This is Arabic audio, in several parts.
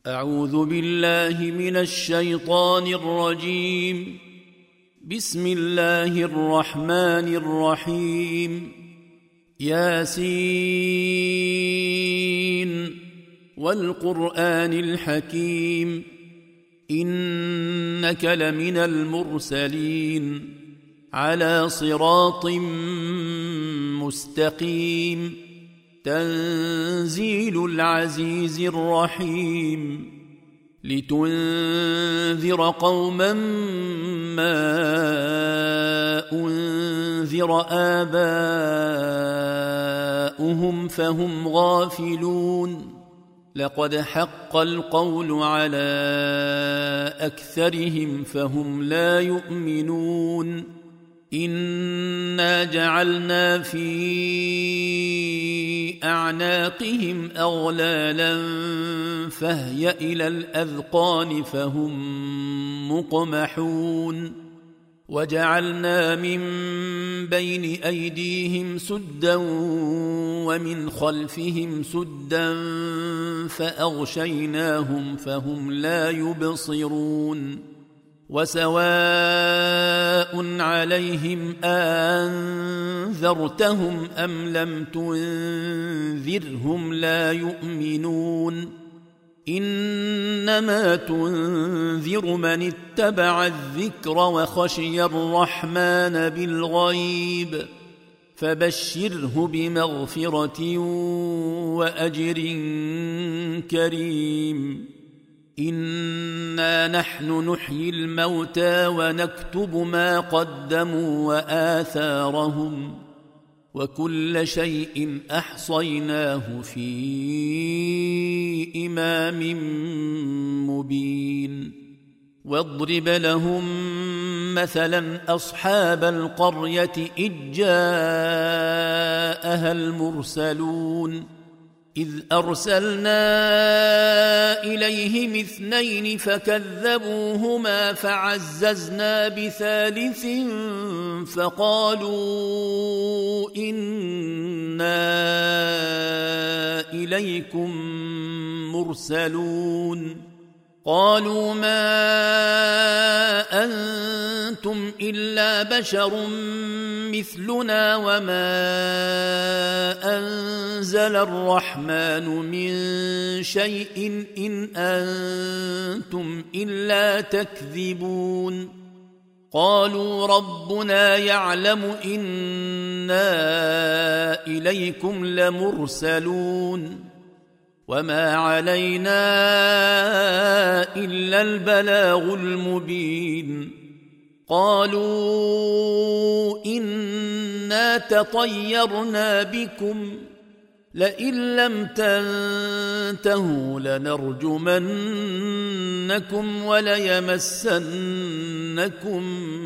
أعوذ بالله من الشيطان الرجيم. بسم الله الرحمن الرحيم. ياسين والقرآن الحكيم إنك لمن المرسلين على صراط مستقيم تنزيل العزيز الرحيم لتنذر قوما ما أنذر آباؤهم فهم غافلون لقد حق القول على أكثرهم فهم لا يؤمنون إنا جعلنا في أعناقهم أغلالا فهي إلى الأذقان فهم مقمحون وجعلنا من بين أيديهم سدا ومن خلفهم سدا فأغشيناهم فهم لا يبصرون وسواء عليهم أنذرتهم أم لم تنذرهم لا يؤمنون إنما تنذر من اتبع الذكر وخشي الرحمن بالغيب فبشره بمغفرة وأجر كريم إنا نحن نحيي الموتى ونكتب ما قدموا وآثارهم وكل شيء أحصيناه في إمام مبين واضرب لهم مثلا أصحاب القرية إذ جاءها المرسلون إذ أرسلنا إليهم 2 فكذبوهما فعززنا بثالث فقالوا إنا إليكم مرسلون قالوا ما أنتم إلا بشر مثلنا وما أنزل الرحمن من شيء إن أنتم إلا تكذبون قالوا ربنا يعلم إنا إليكم لمرسلون وما علينا إلا البلاغ المبين قالوا إنا تطيرنا بكم لئن لم تنتهوا لنرجمنكم وليمسنكم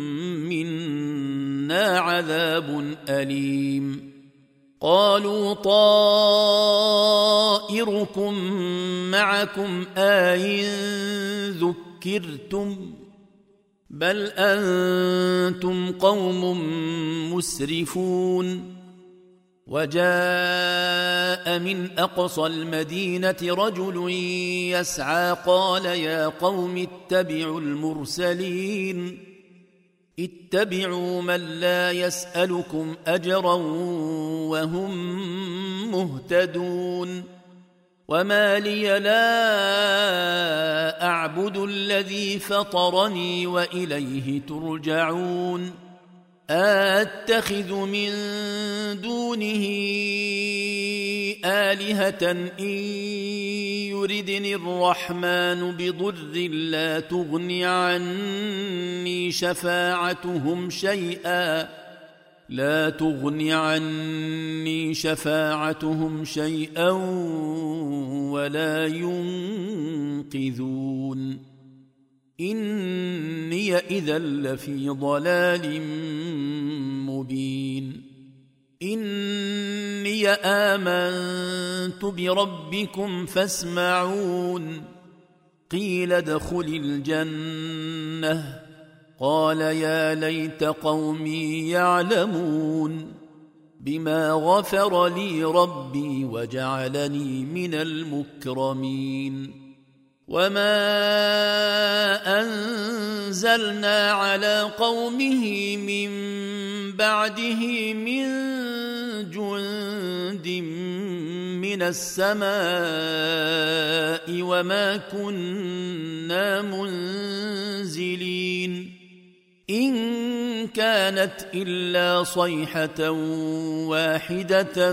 منا عذاب أليم قالوا طائركم معكم أئن ذكرتم بل أنتم قوم مسرفون وجاء من أقصى المدينة رجل يسعى قال يا قوم اتبعوا المرسلين اتبعوا من لا يسألكم أجرا وهم مهتدون وما لي لا أعبد الذي فطرني وإليه ترجعون أتخذ من دونه آلهة إن يردني الرحمن بضر لا تغن عني شفاعتهم شيئا ولا ينقذون إني إذا لفي ضلال مبين إني آمنت بربكم فاسمعون قيل ادخل الجنة قال يا ليت قومي يعلمون بما غفر لي ربي وجعلني من المكرمين وما أنزلنا على قومه من بعده من جند من السماء وما كنا منزلين إن كانت إلا صيحة واحدة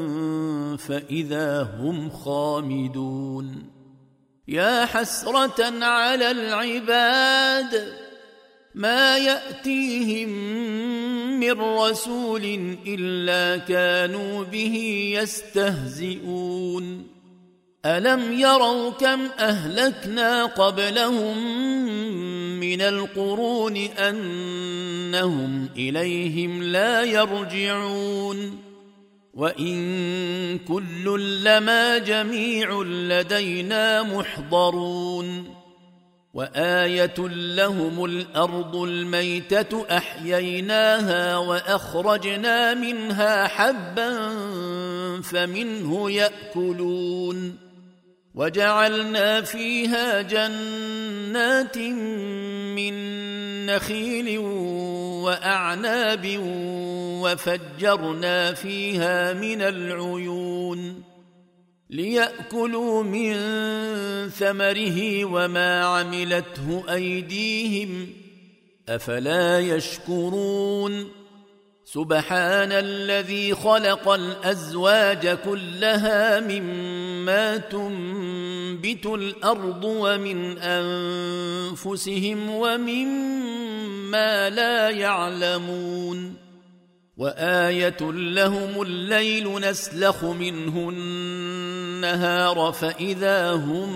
فإذا هم خامدون يا حسرة على العباد ما يأتيهم من رسول إلا كانوا به يستهزئون ألم يروا كم أهلكنا قبلهم من القرون أنهم إليهم لا يرجعون وإن كل لما جميع لدينا محضرون وآية لهم الأرض الميتة أحييناها وأخرجنا منها حبا فمنه يأكلون وجعلنا فيها جنات من نخيل وأعناب وفجرنا فيها من العيون ليأكلوا من ثمره وما عملته أيديهم أفلا يشكرون سبحان الذي خلق الأزواج كلها مما تنبت الأرض ومن أنفسهم ومما لا يعلمون وآية لهم الليل نسلخ منه النهار فإذا هم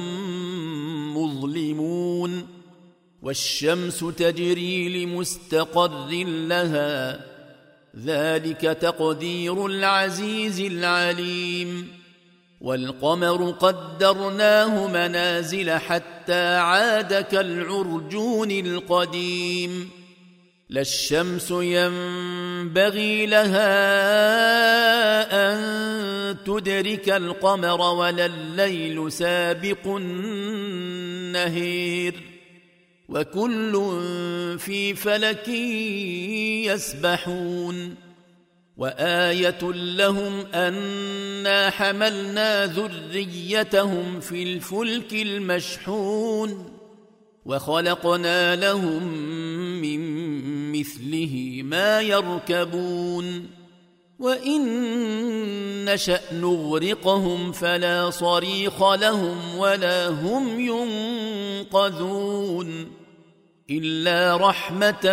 مظلمون والشمس تجري لمستقر لها ذلك تقدير العزيز العليم والقمر قدرناه منازل حتى عاد كالعرجون القديم لا الشمس ينبغي لها أن تدرك القمر ولا الليل سابق النهير وكل في فلك يسبحون وآية لهم أنا حملنا ذريتهم في الفلك المشحون وخلقنا لهم من مثله ما يركبون وإن نشأ نغرقهم فلا صريخ لهم ولا هم ينقذون إلا رحمة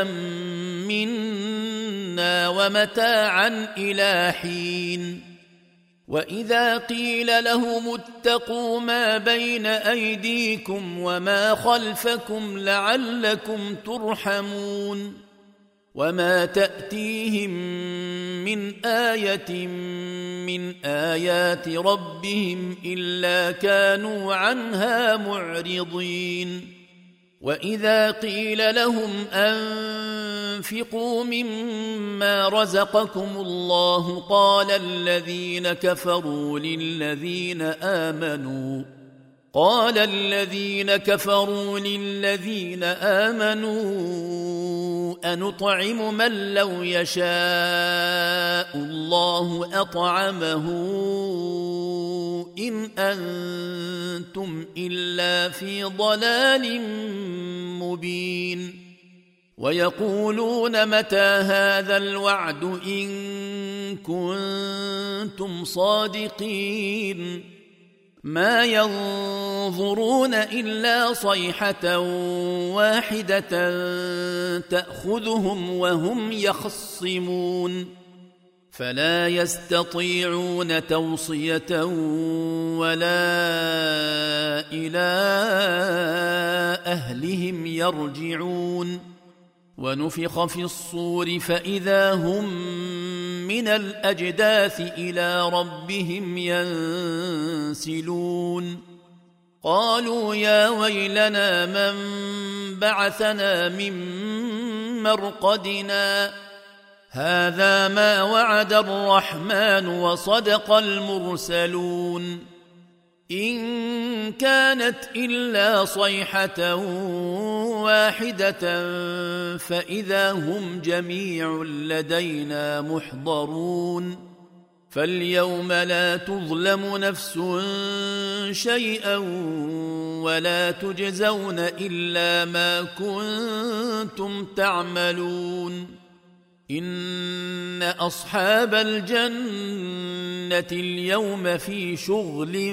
منا ومتاعا إلى حين وإذا قيل لهم اتقوا ما بين أيديكم وما خلفكم لعلكم ترحمون وما تأتيهم من آية من آيات ربهم إلا كانوا عنها معرضين وإذا قيل لهم أنفقوا مما رزقكم الله قال الذين كفروا للذين آمنوا أنطعم من لو يشاء الله أطعمه إن أنتم إلا في ضلال مبين ويقولون متى هذا الوعد إن كنتم صادقين ما ينظرون إلا صيحة واحدة تأخذهم وهم يخصمون فلا يستطيعون توصية ولا إلى أهلهم يرجعون ونفخ في الصور فإذا هم من الأجداث إلى ربهم ينسلون قالوا يا ويلنا من بعثنا من مرقدنا هذا ما وعد الرحمن وصدق المرسلون إن كانت إلا صيحة واحدة فإذا هم جميع لدينا محضرون فاليوم لا تظلم نفس شيئا ولا تجزون إلا ما كنتم تعملون إن أصحاب الجنة اليوم في شغل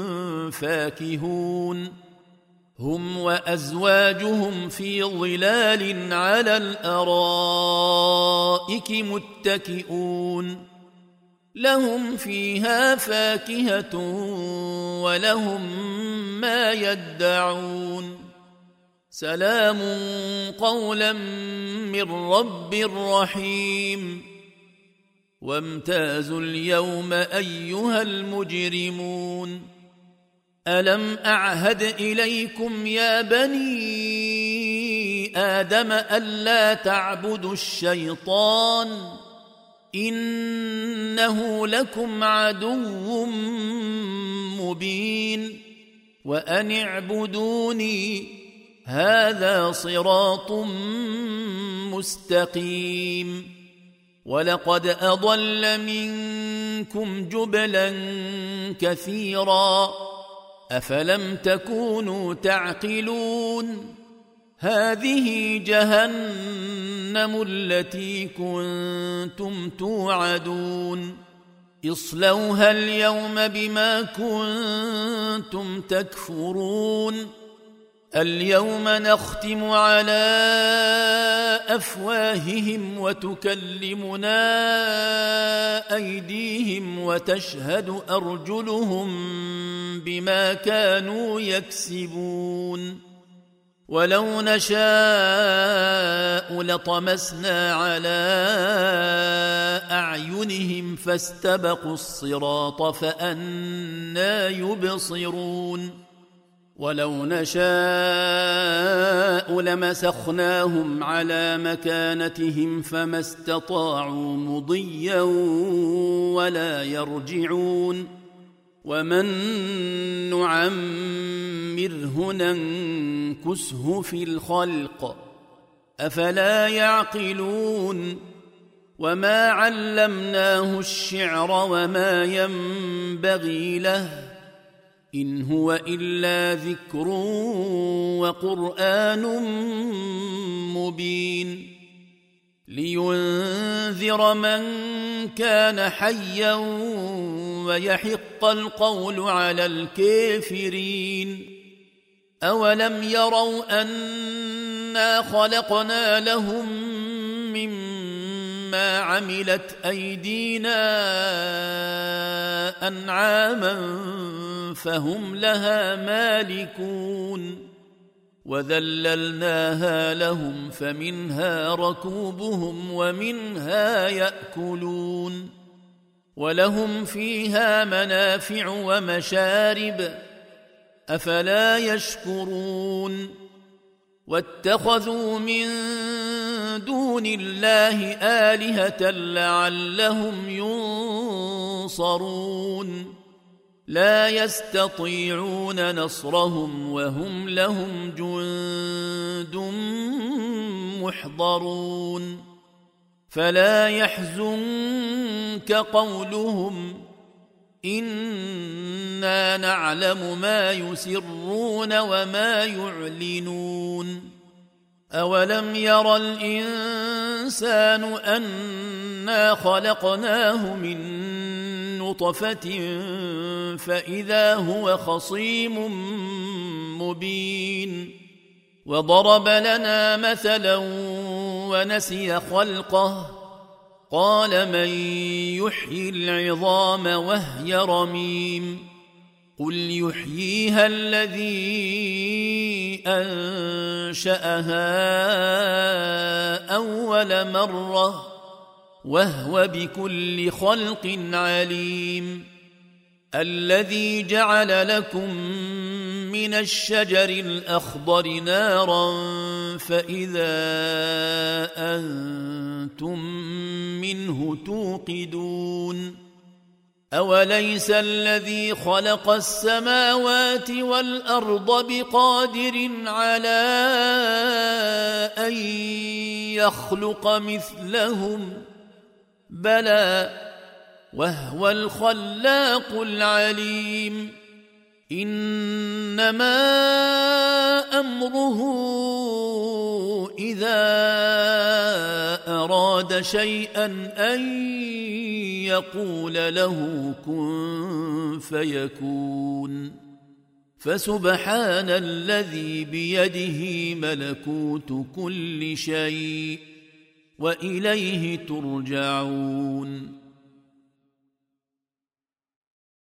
فاكهون هم وأزواجهم في ظلال على الأرائك متكئون لهم فيها فاكهة ولهم ما يدعون سلام قولا من رب رحيم وامتازوا اليوم أيها المجرمون ألم أعهد إليكم يا بني آدم ألا تعبدوا الشيطان إنه لكم عدو مبين وأن اعبدوني هذا صراط مستقيم ولقد أضل منكم جبلا كثيرا أفلم تكونوا تعقلون هذه جهنم التي كنتم توعدون اصلوها اليوم بما كنتم تكفرون اليوم نختم على أفواههم وتكلمنا أيديهم وتشهد أرجلهم بما كانوا يكسبون ولو نشاء لطمسنا على أعينهم فاستبقوا الصراط فأنى يبصرون ولو نشاء لمسخناهم على مكانتهم فما استطاعوا مضيا ولا يرجعون ومن نعمره ننكسه في الخلق أفلا يعقلون وما علمناه الشعر وما ينبغي له إن هو إلا ذكر وقرآن مبين لينذر من كان حيا ويحق القول على الكافرين أولم يروا أنا خلقنا لهم مما عملت أيدينا أنعاما فهم لها مالكون وذللناها لهم فمنها ركوبهم ومنها يأكلون ولهم فيها منافع ومشارب أفلا يشكرون واتخذوا من دون الله آلهة لعلهم ينصرون لا يستطيعون نصرهم وهم لهم جند محضرون فلا يحزنك قولهم إنا نعلم ما يسرون وما يعلنون أولم ير الإنسان أنا خلقناه من نطفة فإذا هو خصيم مبين وضرب لنا مثلا ونسي خلقه قال من يحيي العظام وهي رميم قل يحييها الذي أنشأها أول مرة وهو بكل خلق عليم الذي جعل لكم من الشجر الأخضر نارا فإذا أنتم منه توقدون أوليس الذي خلق السماوات والأرض بقادر على أن يخلق مثلهم بلى وهو الخلاق العليم إنما أمره إذا أراد شيئا أن يقول له كن فيكون فسبحان الذي بيده ملكوت كل شيء وإليه ترجعون